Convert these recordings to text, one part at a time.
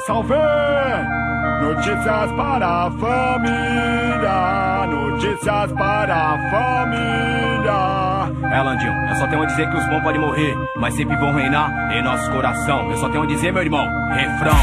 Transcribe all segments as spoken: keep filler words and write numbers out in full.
salve! Notícias para a família, notícias para a família. É, Landinho, eu só tenho a dizer que os bons podem morrer, mas sempre vão reinar em nosso coração. Eu só tenho a dizer, meu irmão, refrão.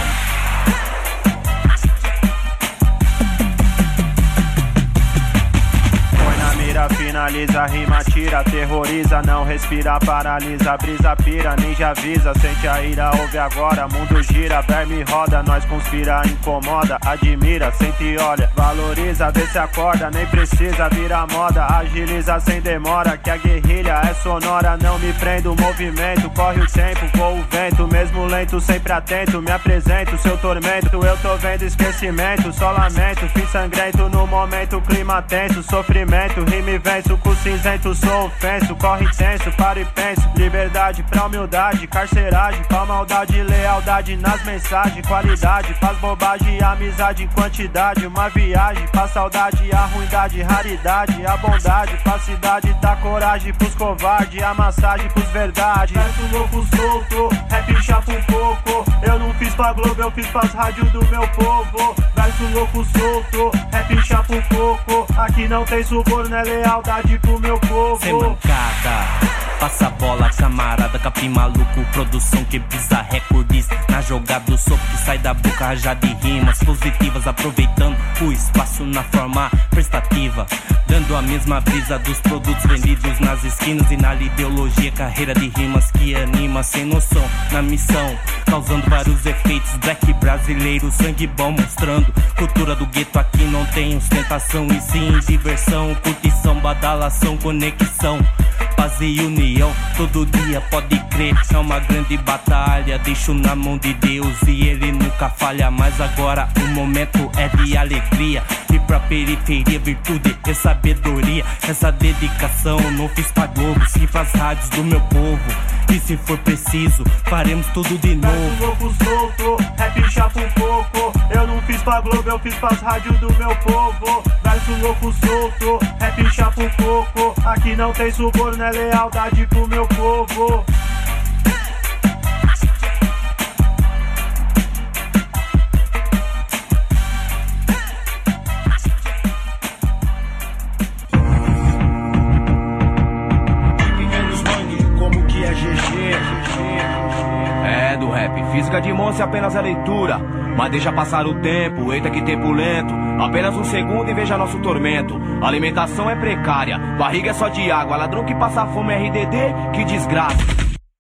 Finaliza, rima, tira, terroriza, não respira, paralisa, brisa, pira, ninja avisa, sente a ira, ouve agora, mundo gira, verme roda, nós conspira, incomoda, admira, sente e olha, valoriza, vê se acorda, nem precisa virar moda, agiliza sem demora, que a guerrilha é sonora, não me prendo, movimento, corre o tempo, com o vento, mesmo lento, sempre atento, me apresento, seu tormento, eu tô vendo esquecimento, só lamento, fim sangrento no momento, clima tenso, sofrimento, rime venço com cinzento, sou ofenso, corre tenso, paro e penso, liberdade pra humildade, carceragem pra maldade, lealdade nas mensagens, qualidade, faz bobagem, amizade em quantidade, uma viagem, faz saudade, a ruindade, raridade, a bondade, falsidade, dá coragem pros covardes, a massagem pros verdade, verso louco solto, rap chapa um pouco, eu não fiz pra Globo, eu fiz pras rádios do meu povo, verso louco solto, rap chapa um pouco, aqui não tem suborno, é lealdade pro meu povo. Sem mancada, passa a bola, camarada, capim maluco, produção que pisa recordes. Na jogada o soco que sai da boca, rajada de rimas positivas, aproveitando o espaço na forma prestativa, dando a mesma brisa dos produtos vendidos nas esquinas e na ideologia, carreira de rimas que anima sem noção, na missão, causando vários efeitos, black brasileiro, sangue bom mostrando, cultura do gueto aqui não tem ostentação e sim diversão, curtição, badalação, conexão, paz e união, todo dia pode crer, é uma grande batalha, deixo na mão de Deus e ele nunca falha, mas agora o momento é de alegria, e pra periferia, virtude e sabedoria, essa dedicação não fiz pra Globo, sim pras rádios do meu povo, e se for preciso, faremos tudo de novo. Verso louco solto, rap chapa um pouco, eu não fiz pra Globo, eu fiz pras rádios do meu povo, verso louco solto, rap chapa um pouco, aqui não tem suborno, é lealdade pro meu povo. É, do rap, física de monstro apenas é leitura, mas deixa passar o tempo, eita que tempo lento, apenas um segundo e veja nosso tormento. Alimentação é precária, barriga é só de água, ladrão que passa fome é R D D, que desgraça.